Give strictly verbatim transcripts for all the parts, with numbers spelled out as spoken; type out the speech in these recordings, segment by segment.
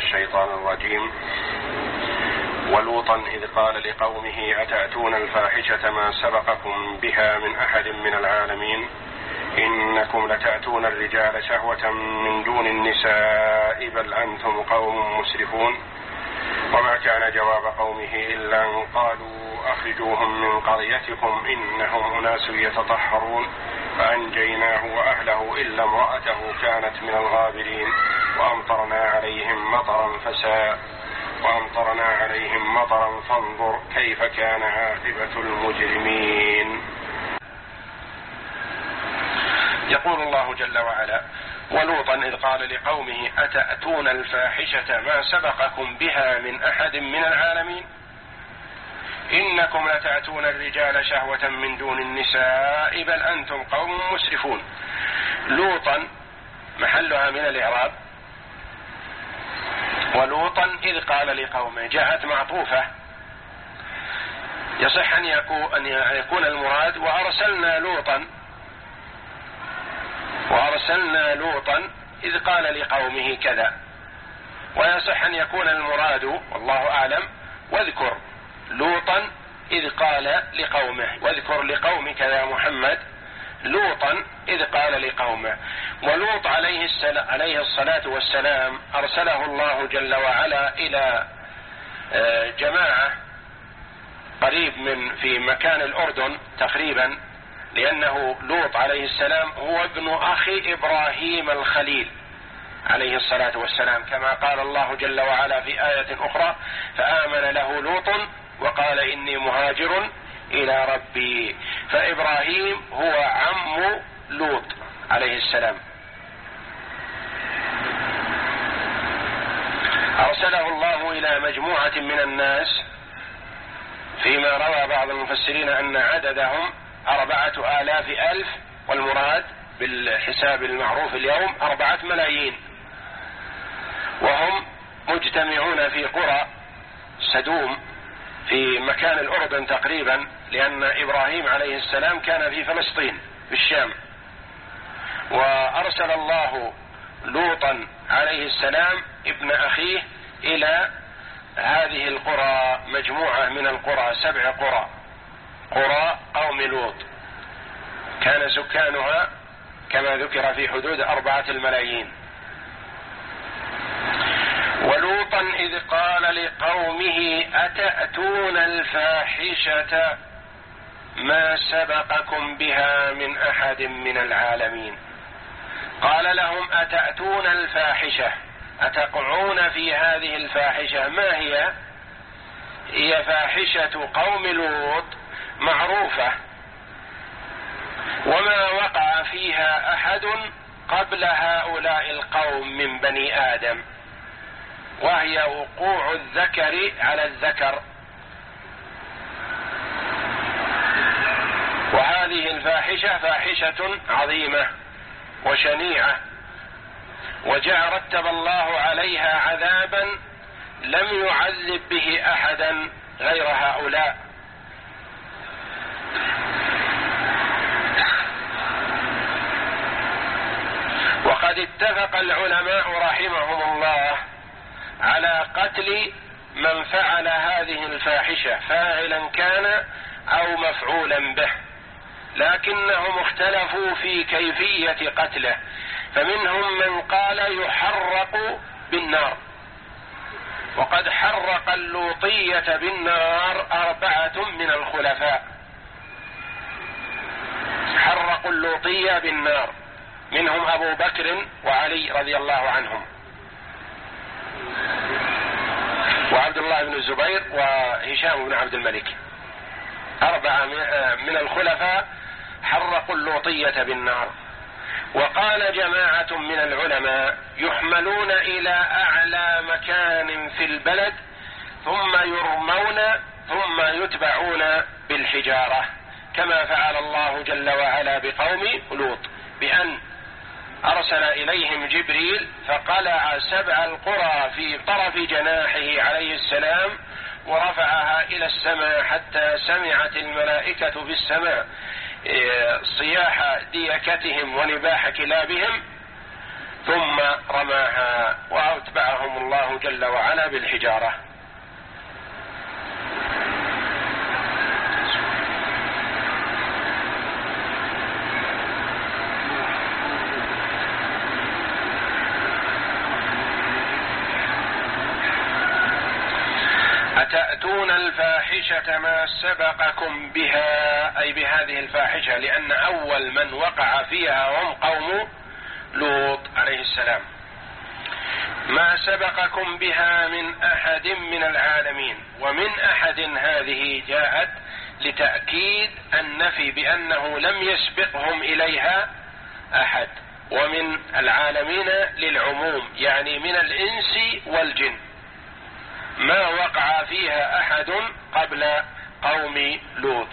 الشيطان الرجيم. ولوطا إذ قال لقومه أتأتون الفاحشة ما سبقكم بها من أحد من العالمين إنكم لتأتون الرجال شهوة من دون النساء بل أنتم قوم مسرفون. وما كان جواب قومه إلا أن قالوا أخرجوهم من قريتكم إنهم أناس يتطهرون فأنجيناه وأهله إلا امرأته كانت من الغابرين وأمطرنا عليهم مطرا فساء وأمطرنا عليهم مطرا فانظر كيف كان عاقبة المجرمين. يقول الله جل وعلا: ولوطا إذ قال لقومه أتأتون الفاحشة ما سبقكم بها من أحد من العالمين إنكم لتأتون الرجال شهوة من دون النساء بل أنتم قوم مسرفون. لوطا محلها من الإعراب، ولوطا إذ قال لقومه جاءت معطوفة، يصح أن يكون المراد وأرسلنا لوطا وأرسلنا لوطا إذ قال لقومه كذا، ويصح أن يكون المراد والله أعلم واذكر لوطا إذ قال لقومه، واذكر لقومك يا محمد لوطا إذ قال لقومه. ولوط عليه السلام عليه الصلاة والسلام أرسله الله جل وعلا إلى جماعة قريب من في مكان الأردن تقريبا، لأنه لوط عليه السلام هو ابن أخي إبراهيم الخليل عليه الصلاة والسلام، كما قال الله جل وعلا في آية أخرى: فآمن له لوط وقال إني مهاجر إلى ربي. فإبراهيم هو عم لوط عليه السلام. أرسله الله إلى مجموعة من الناس، فيما روى بعض المفسرين أن عددهم أربعة آلاف ألف، والمراد بالحساب المعروف اليوم أربعة ملايين، وهم مجتمعون في قرى سدوم في مكان الأردن تقريبا، لأن إبراهيم عليه السلام كان في فلسطين في الشام. وأرسل الله لوطا عليه السلام ابن أخيه إلى هذه القرى، مجموعة من القرى، سبع قرى، قرى قوم لوط كان سكانها كما ذكر في حدود أربعة الملايين. ولوطا إذ قال لقومه أتأتون الفاحشة ما سبقكم بها من أحد من العالمين. قال لهم أتأتون الفاحشة، أتقعون في هذه الفاحشة. ما هي؟ هي فاحشة قوم لوط معروفة، وما وقع فيها أحد قبل هؤلاء القوم من بني آدم، وهي وقوع الذكر على الذكر. وهذه الفاحشة فاحشة عظيمة وشنيعة، وجاء رتب الله عليها عذابا لم يعذب به أحدا غير هؤلاء. وقد اتفق العلماء رحمهم الله على قتل من فعل هذه الفاحشة، فاعلا كان أو مفعولا به، لكنهم اختلفوا في كيفية قتله، فمنهم من قال يحرق بالنار، وقد حرق اللوطية بالنار أربعة من الخلفاء، حرقوا اللوطية بالنار، منهم أبو بكر وعلي رضي الله عنهم، وعبد الله بن الزبير وهشام بن عبد الملك. أربعة من الخلفاء حرقوا اللوطية بالنار. وقال جماعة من العلماء يحملون إلى أعلى مكان في البلد ثم يرمون ثم يتبعون بالحجارة، كما فعل الله جل وعلا بقوم لوط، بأن أرسل إليهم جبريل فقلع سبع القرى في طرف جناحه عليه السلام ورفعها إلى السماء حتى سمعت الملائكة في السماء صياح ديكتهم ونباح كلابهم، ثم رماها وأتبعهم الله جل وعلا بالحجارة. أتأتون الفاحشة ما سبقكم بها، أي بهذه الفاحشة، لأن أول من وقع فيها هم قوم لوط عليه السلام. ما سبقكم بها من أحد من العالمين، ومن أحد هذه جاءت لتأكيد النفي بأنه لم يسبقهم إليها أحد، ومن العالمين للعموم، يعني من الإنس والجن، ما وقع فيها أحد قبل قوم لوط.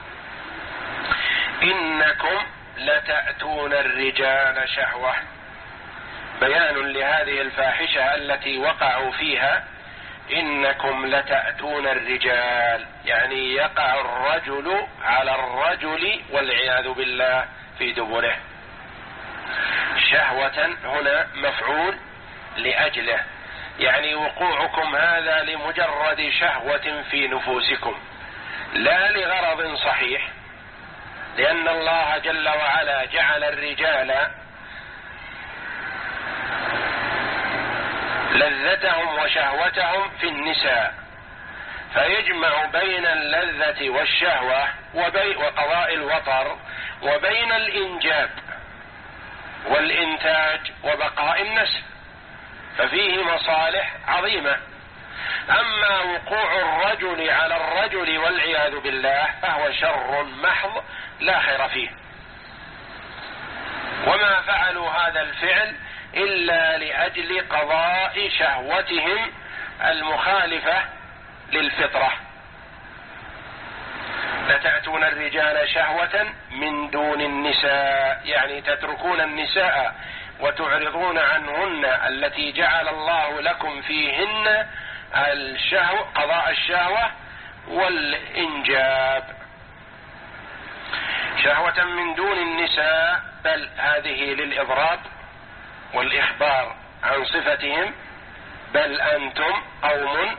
إنكم لتأتون الرجال شهوة، بيان لهذه الفاحشة التي وقعوا فيها. إنكم لتأتون الرجال، يعني يقع الرجل على الرجل والعياذ بالله في دبره. شهوة هنا مفعول لأجله، يعني وقوعكم هذا لمجرد شهوة في نفوسكم، لا لغرض صحيح، لأن الله جل وعلا جعل الرجال لذتهم وشهوتهم في النساء، فيجمع بين اللذة والشهوة وقضاء الوطر وبين الإنجاب والإنتاج وبقاء النسل، ففيه مصالح عظيمة. أما وقوع الرجل على الرجل والعياذ بالله فهو شر محض لا خير فيه، وما فعلوا هذا الفعل إلا لأجل قضاء شهوتهم المخالفة للفطرة. لتأتون الرجال شهوة من دون النساء، يعني تتركون النساء وتعرضون عنهن التي جعل الله لكم فيهن الشهوة، قضاء الشهوة والإنجاب. شهوة من دون النساء، بل هذه للإضراب والإخبار عن صفتهم. بل أنتم قوم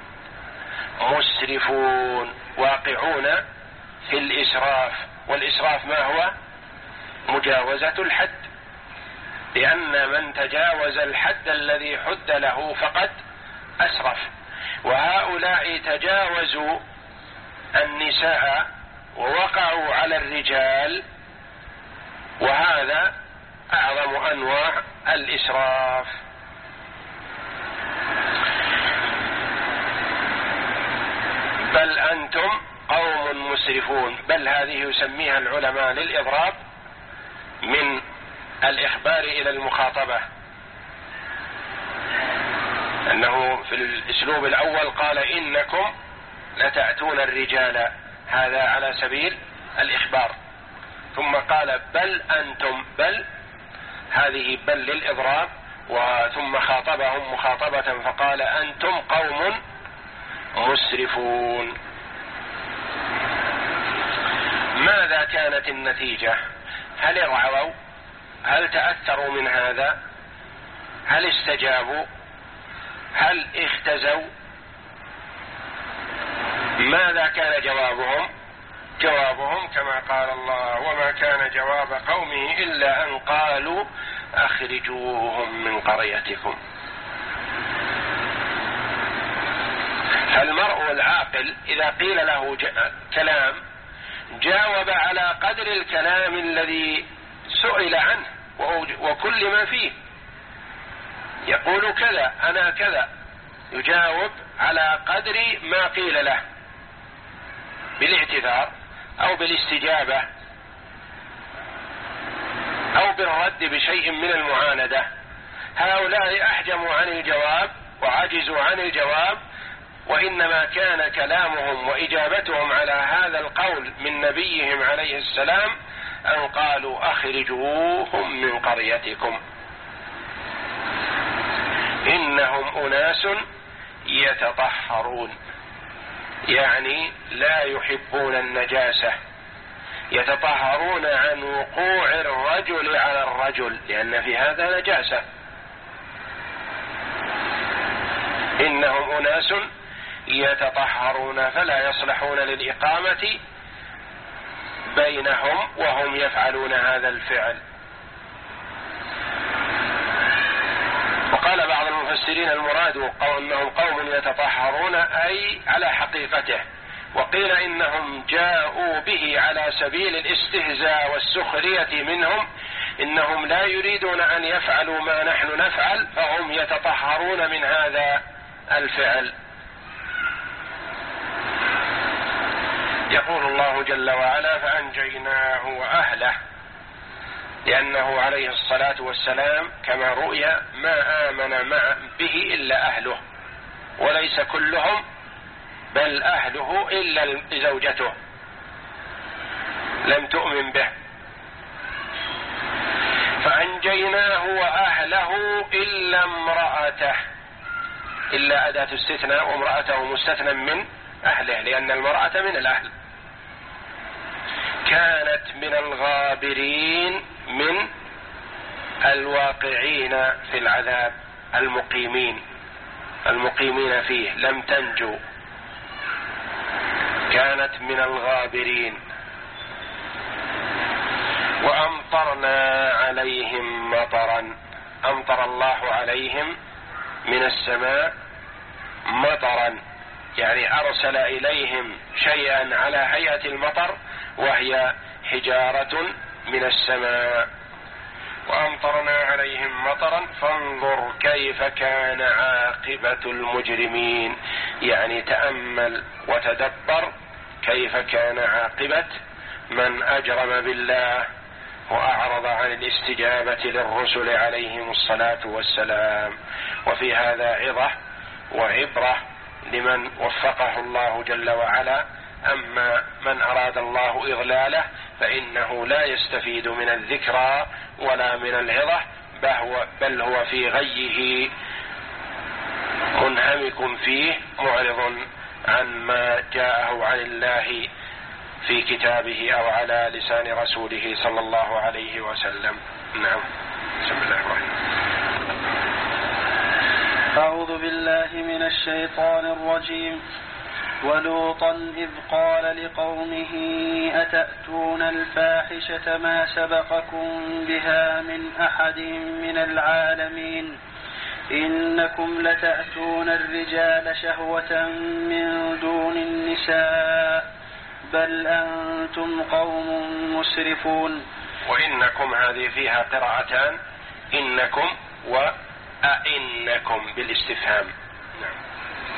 مسرفون، واقعون في الإسراف، والإسراف ما هو؟ مجاوزة الحد، لأن من تجاوز الحد الذي حد له فقد أسرف، وهؤلاء تجاوزوا النساء ووقعوا على الرجال، وهذا أعظم أنواع الإسراف. بل أنتم قوم مسرفون، بل هذه يسميها العلماء للإضراب من الإخبار إلى المخاطبة، أنه في الأسلوب الأول قال إنكم لتأتون الرجال، هذا على سبيل الإخبار، ثم قال بل أنتم، بل هذه بل للإضراب، وثم خاطبهم مخاطبة فقال أنتم قوم مسرفون. ماذا كانت النتيجة؟ هل ارعوا؟ هل تأثروا من هذا؟ هل استجابوا؟ هل اختزوا؟ ماذا كان جوابهم؟ جوابهم كما قال الله وما كان جواب قومه إلا أن قالوا أخرجوهم من قريتكم. فالمرء العاقل إذا قيل له كلام جاوب على قدر الكلام الذي سئل عنه وكل ما فيه، يقول كذا أنا كذا، يجاوب على قدر ما قيل له بالاعتذار أو بالاستجابة أو بالرد بشيء من المعاندة. هؤلاء أحجموا عن الجواب وعجزوا عن الجواب، وإنما كان كلامهم وإجابتهم على هذا القول من نبيهم عليه السلام أن قالوا أخرجوهم من قريتكم إنهم أناس يتطهرون، يعني لا يحبون النجاسة، يتطهرون عن وقوع الرجل على الرجل لأن في هذا نجاسة. إنهم أناس يتطهرون فلا يصلحون للإقامة بينهم وهم يفعلون هذا الفعل. وقال بعض المفسرين المراد أنهم قوم يتطهرون أي على حقيقته، وقيل إنهم جاءوا به على سبيل الاستهزاء والسخرية منهم، إنهم لا يريدون أن يفعلوا ما نحن نفعل فهم يتطهرون من هذا الفعل. يقول الله جل وعلا: فأنجيناه وأهله، لأنه عليه الصلاة والسلام كما رؤي ما آمن مع به إلا أهله، وليس كلهم بل أهله إلا زوجته لم تؤمن به. فأنجيناه وأهله إلا امرأته، إلا أداة استثناء، وامرأته مستثنى من أهله لأن المرأة من الأهل. كانت من الغابرين، من الواقعين في العذاب، المقيمين المقيمين فيه، لم تنجو، كانت من الغابرين. وأمطرنا عليهم مطرا، أمطر الله عليهم من السماء مطرا، يعني أرسل إليهم شيئا على هيئة المطر وهي حجارة من السماء. وأمطرنا عليهم مطرا فانظر كيف كان عاقبة المجرمين، يعني تأمل وتدبر كيف كان عاقبة من أجرم بالله وأعرض عن الاستجابة للرسل عليهم الصلاة والسلام. وفي هذا عظة وعبرة لمن وفقه الله جل وعلا. أما من أراد الله إضلاله فإنه لا يستفيد من الذكرى ولا من العظة، بل هو في غيه منهمك فيه، معرض عن ما جاءه عن الله في كتابه أو على لسان رسوله صلى الله عليه وسلم. نعم. بسم الله الرحمن الرحيم. أعوذ بالله من الشيطان الرجيم. ولوطا إذ قال لقومه أتأتون الفاحشة ما سبقكم بها من أحد من العالمين إنكم لتأتون الرجال شهوة من دون النساء بل أنتم قوم مسرفون. وإنكم هذه فيها قراءتان، إنكم وأئنكم بالاستفهام. نعم.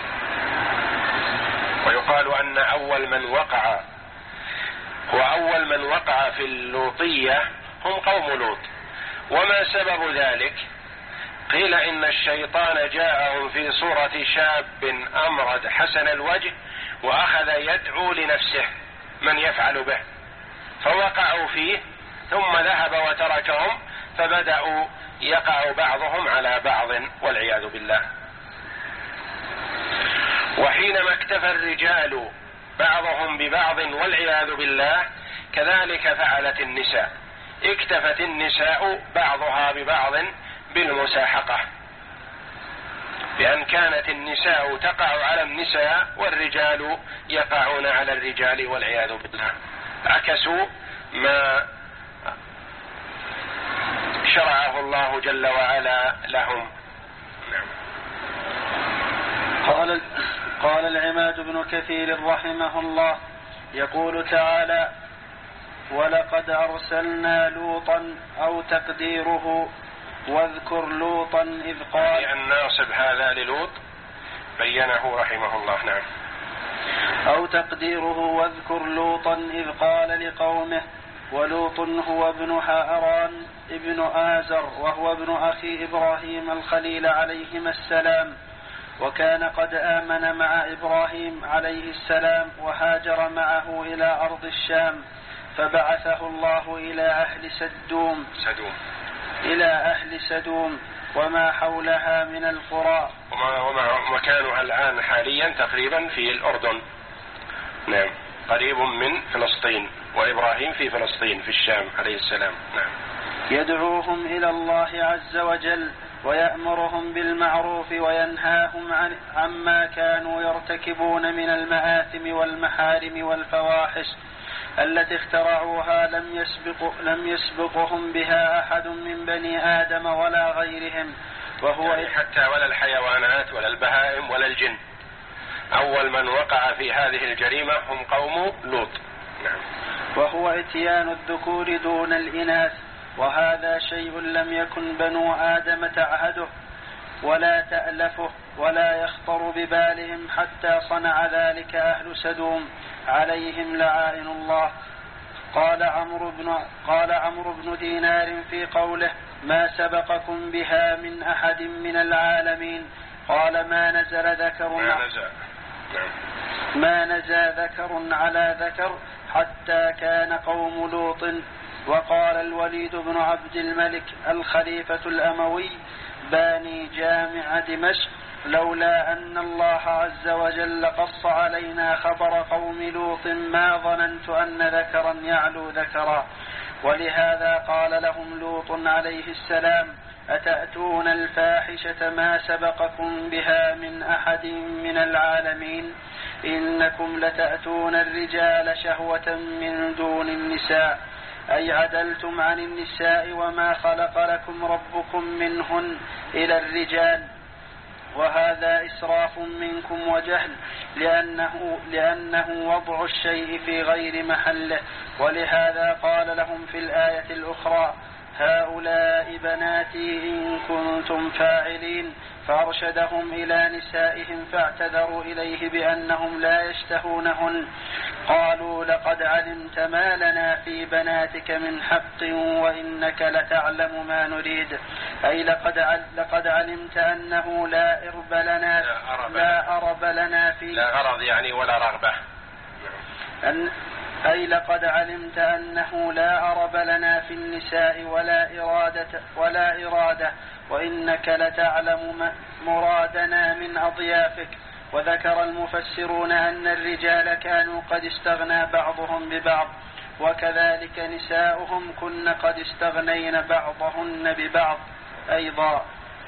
ويقال أن أول من وقع وأول من وقع في اللوطية هم قوم لوط. وما سبب ذلك؟ قيل إن الشيطان جاءهم في صورة شاب أمرد حسن الوجه وأخذ يدعو لنفسه من يفعل به، فوقعوا فيه ثم ذهب وتركهم، فبدأوا يقع بعضهم على بعض والعياذ بالله. وحينما اكتفى الرجال بعضهم ببعض والعياذ بالله كذلك فعلت النساء، اكتفت النساء بعضها ببعض بالمساحقة، بأن كانت النساء تقع على النساء والرجال يقعون على الرجال والعياذ بالله، عكسوا ما شرعه الله جل وعلا لهم. نعم. قال قال العماد بن كثير رحمه الله يقول تعالى: ولقد أرسلنا لوطا أو تقديره واذكر لوطا إذ قال. يعني الناصب هذا للوط بينه رحمه الله. نعم. أو تقديره واذكر لوطا إذ قال لقومه ولوط هو ابن هاران ابن آزر وهو ابن أخي إبراهيم الخليل عليهما السلام، وكان قد آمن مع إبراهيم عليه السلام وهاجر معه إلى أرض الشام، فبعثه الله إلى أهل سدوم سدوم إلى أهل سدوم وما حولها من القرى، وما وما مكانها الآن حاليا تقريبا في الأردن. نعم. قريب من فلسطين، وإبراهيم في فلسطين في الشام عليه السلام. نعم. يدعوهم إلى الله عز وجل ويأمرهم بالمعروف وينهاهم عن عما كانوا يرتكبون من المآثم والمحارم والفواحش التي اخترعوها لم يسبق لم يسبقهم بها أحد من بني آدم ولا غيرهم، وهو يعني حتى ولا الحيوانات ولا البهائم ولا الجن. أول من وقع في هذه الجريمة هم قوم لوط. نعم. وهو إتيان الذكور دون الإناث، وهذا شيء لم يكن بنو آدم تعهده ولا تألفه ولا يخطر ببالهم حتى صنع ذلك أهل سدوم عليهم لعائن الله. قال عمرو بن قال عمرو بن دينار في قوله ما سبقكم بها من أحد من العالمين، قال ما نزل ذكر ما نزل, ما نزل ذكر على ذكر حتى كان قوم لوط. وقال الوليد بن عبد الملك الخليفة الأموي باني جامع دمشق لولا أن الله عز وجل قص علينا خبر قوم لوط ما ظننت أن ذكرا يعلو ذكرا. ولهذا قال لهم لوط عليه السلام أتأتون الفاحشة ما سبقكم بها من أحد من العالمين إنكم لتأتون الرجال شهوة من دون النساء، أي عدلتم عن النساء وما خلق لكم ربكم منهن إلى الرجال، وهذا إسراف منكم وجهل لأنه, لأنه وضع الشيء في غير محله. ولهذا قال لهم في الآية الأخرى هؤلاء بناتي إن كنتم فاعلين، فأرشدهم إلى نسائهم فاعتذروا إليه بأنهم لا يشتهونهن. قالوا لقد علمت ما لنا في بناتك من حق وإنك لتعلم ما نريد، أي لقد, لقد علمت أنه لا إرب لنا لا أرب, لا أرب لنا في لا غرض يعني ولا رغبة أن أي لقد علمت أنه لا أرب لنا في النساء ولا إرادة, ولا إرادة وإنك لتعلم مرادنا من أضيافك. وذكر المفسرون أن الرجال كانوا قد استغنى بعضهم ببعض، وكذلك نساؤهم كن قد استغنين بعضهن ببعض أيضا.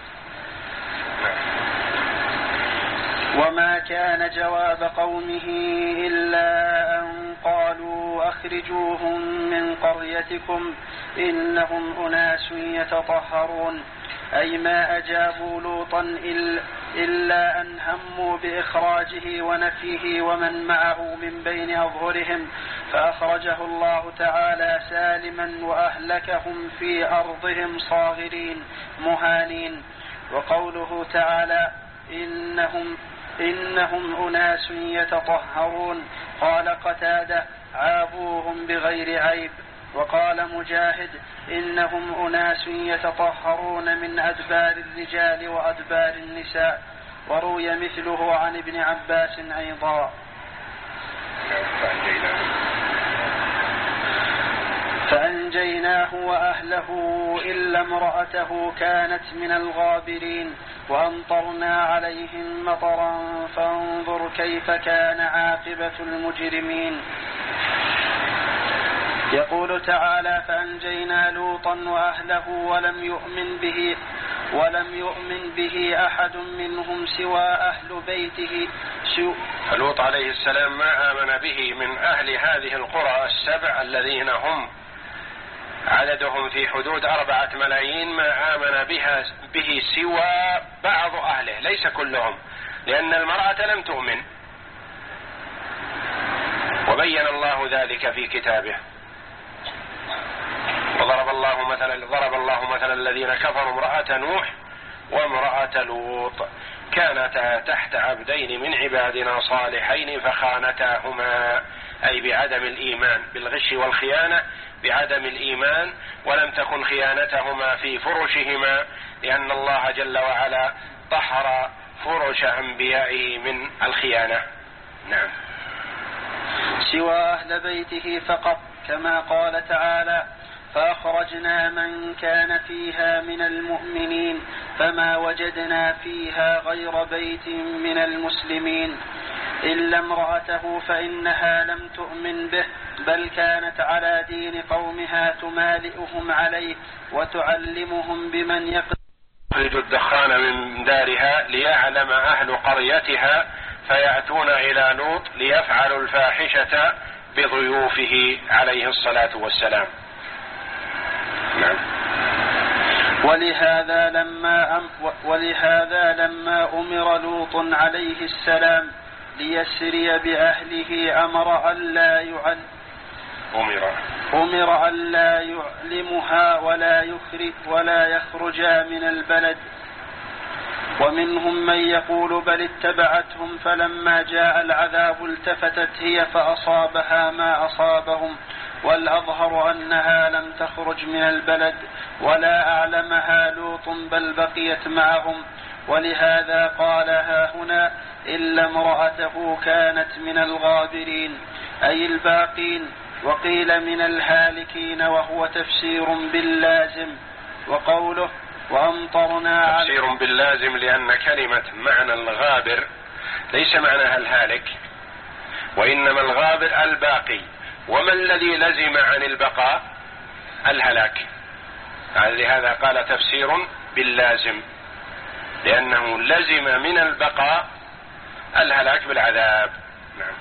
وما كان جواب قومه إلا أن قالوا أخرجوهم من قريتكم إنهم أناس يتطهرون، أي ما أجابوا لوطا إلا أن هموا بإخراجه ونفيه ومن معه من بين أظهرهم، فأخرجه الله تعالى سالما وأهلكهم في أرضهم صاغرين مهانين. وقوله تعالى إنهم, إنهم أناس يتطهرون، قال قتادة عابوهم بغير عيب. وقال مجاهد إنهم أناس يتطهرون من أدبار الرجال وأدبار النساء. وروي مثله عن ابن عباس أيضا. فأنجيناه وأهله إلا امرأته كانت من الغابرين وأمطرنا عليهم مطرا فانظر كيف كان عاقبة المجرمين. يقول تعالى فأنجينا لوطا وأهله ولم يؤمن به ولم يؤمن به أحد منهم سوى أهل بيته. فلوط عليه السلام ما آمن به من أهل هذه القرى السبع الذين هم عددهم في حدود أربعة ملايين، ما آمن بها به سوى بعض أهله ليس كلهم، لأن المرأة لم تؤمن، وبين الله ذلك في كتابه. وضرب الله مثلا ضرب الله مثلا الذين كفروا امرأة نوح وامرأة لوط كانتا تحت عبدين من عبادنا صالحين فخانتاهما، أي بعدم الإيمان، بالغش والخيانة، بعدم الإيمان، ولم تكن خيانتهما في فرشهما، لأن الله جل وعلا طهر فرش أنبيائه من الخيانة. نعم. سوى أهل بيته فقط، كما قال تعالى فأخرجنا من كان فيها من المؤمنين فما وجدنا فيها غير بيت من المسلمين إلا امرأته فإنها لم تؤمن به بل كانت على دين قومها تمالئهم عليه وتعلمهم بمن يقدر تخرج الدخان من دارها ليعلم أهل قريتها فيأتون إلى لوط ليفعلوا الفاحشة بضيوفه عليه الصلاة والسلام. نعم. ولهذا لما, أم ولهذا لما أمر لوط عليه السلام ليسري بأهله أمر ألا يعل أمر أمر ألا يعلمها ولا يخرج ولا يخرجا من البلد. ومنهم من يقول بل اتبعتهم فلما جاء العذاب التفتت هي فأصابها ما أصابهم، والأظهر أنها لم تخرج من البلد ولا أعلمها لوط بل بقيت معهم. ولهذا قال ها هنا إلا امرأته كانت من الغابرين أي الباقين، وقيل من الهالكين، وهو تفسير باللازم. وقوله وأمطرنا تفسير باللازم لأن كلمة معنى الغابر ليس معناها الهالك، وإنما الغابر الباقي، وما الذي لزم عن البقاء؟ الهلاك. لهذا قال تفسير باللازم لأنه لزم من البقاء الهلاك بالعذاب. نعم.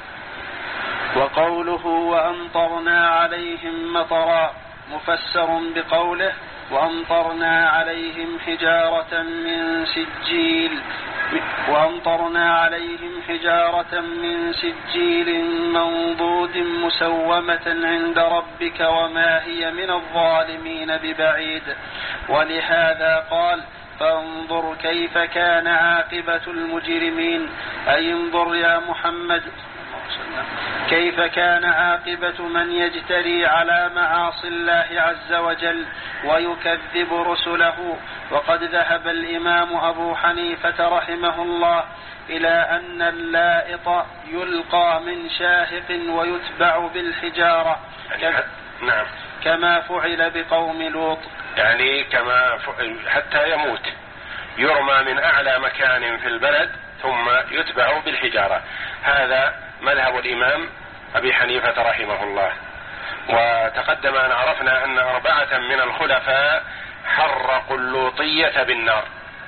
وقوله وأمطرنا عليهم مطرا مفسر بقوله وأمطرنا عليهم حجارة من سجيل وأمطرنا عليهم حجارة من سجيل منضود مسومة عند ربك وما هي من الظالمين ببعيد. ولهذا قال فانظر كيف كان عاقبة المجرمين، أي انظر يا محمد كيف كان عاقبة من يجتري على معاصي الله عز وجل ويكذب رسله. وقد ذهب الإمام أبو حنيفة رحمه الله إلى أن اللائط يلقى من شاهق ويتبع بالحجارة نعم. كما فعل بقوم لوط، يعني كما حتى يموت يرمى من أعلى مكان في البلد ثم يتبع بالحجارة. هذا مذهب الإمام أبي حنيفة رحمه الله. وتقدم أن عرفنا أن أربعة من الخلفاء حرقوا اللوطية بالنار.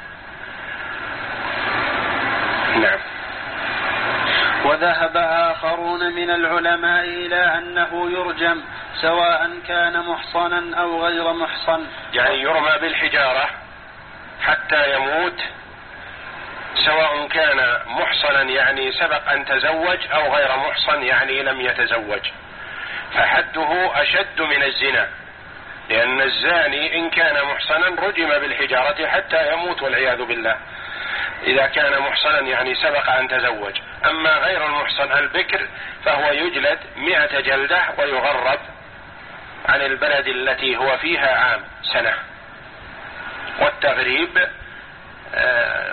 نعم. وذهب آخرون من العلماء إلى أنه يرجم سواء كان محصنا أو غير محصن، يعني يرمى بالحجارة حتى يموت سواء كان محصنا يعني سبق أن تزوج أو غير محصن يعني لم يتزوج، فحده أشد من الزنا، لأن الزاني إن كان محصنا رجم بالحجارة حتى يموت والعياذ بالله إذا كان محصنا يعني سبق أن تزوج. أما غير المحصن البكر فهو يجلد مئة جلدة ويغرب عن البلد التي هو فيها عام سنة. والتغريب آه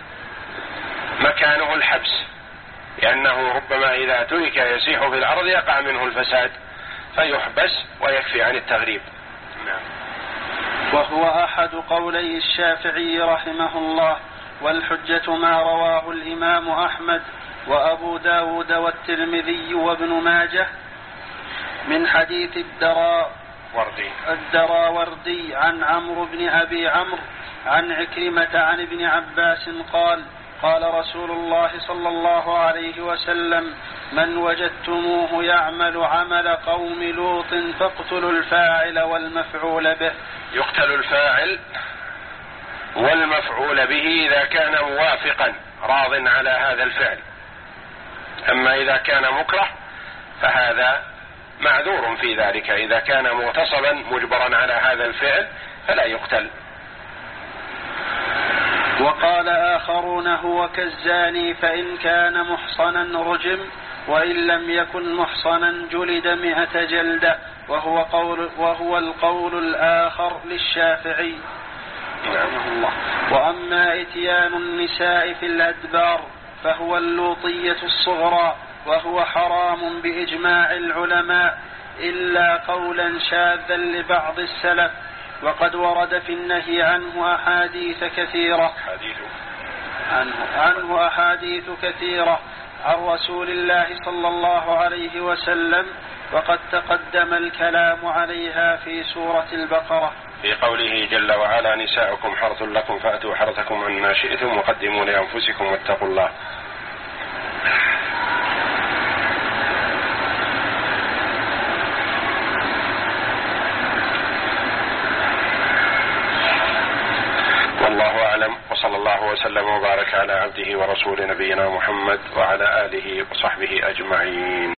مكانه الحبس، لأنه ربما إذا ترك يسيح في الأرض يقع منه الفساد فيحبس ويكفي عن التغريب. نعم. وهو أحد قولي الشافعي رحمه الله، والحجة ما رواه الإمام أحمد وأبو داود والترمذي وابن ماجه من حديث الدراوردي الدراوردي عن عمرو بن أبي عمرو عن عكرمة عن ابن عباس قال قال رسول الله صلى الله عليه وسلم من وجدتموه يعمل عمل قوم لوط فاقتلوا الفاعل والمفعول به. يقتل الفاعل والمفعول به إذا كان موافقا راض على هذا الفعل. أما إذا كان مكره فهذا معذور في ذلك، إذا كان مغتصبا مجبرا على هذا الفعل فلا يقتل. وقال آخرون هو كالزاني فإن كان محصنا رجم وإن لم يكن محصنا جلد مئة جلدة، وهو, قول وهو القول الآخر للشافعي رحمه الله. وأما إتيان النساء في الأدبار فهو اللوطية الصغرى، وهو حرام بإجماع العلماء إلا قولا شاذا لبعض السلف، وقد ورد في النهي عنه أحاديث كثيرة عنه, عنه أحاديث كثيرة عن رسول الله صلى الله عليه وسلم، وقد تقدم الكلام عليها في سورة البقرة. في قوله جل وعلا نساؤكم حرث لكم فأتوا حرثكم أنما شئتم وقدموا لأنفسكم واتقوا الله. والله أعلم، وصلى الله وسلم وبارك على عبده ورسول نبينا محمد وعلى آله وصحبه أجمعين.